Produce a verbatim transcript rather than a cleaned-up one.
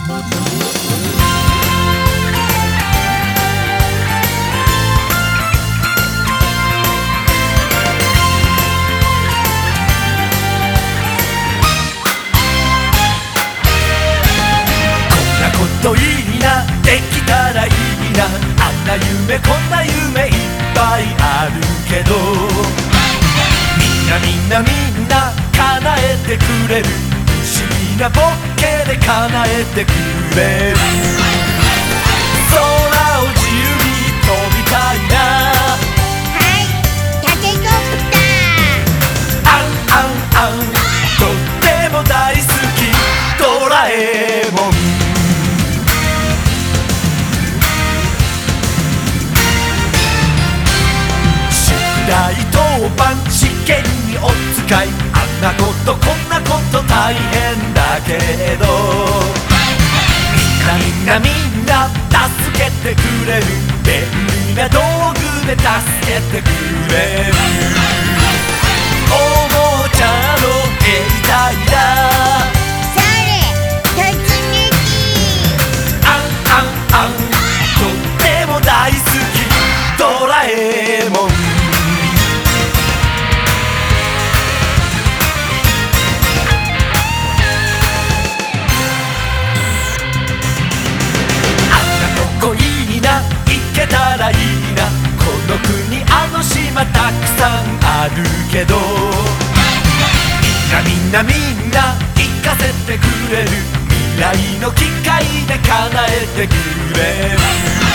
といいな、できたらいいな、あんな夢こんな夢いっぱいあるけど、みんなみんなみんな叶えてくれる、不思議なボケで叶えてくれる。空を自由に飛びたいな、 はいタケコプター。 あんあんあんとっても大好きドラえもん。大当番試験にお使い、あんなことこんなこと大変だけど、みんなみんなみんな助けてくれる、便利な道具で助けてくれる。おもちゃの兵隊だ、 それ突撃。 あんあんあんとっても大好きドラえもん。行けたらいいな、この国あの島たくさんあるけど、みんなみんなみんな行かせてくれる、未来の機械で叶えてくれる。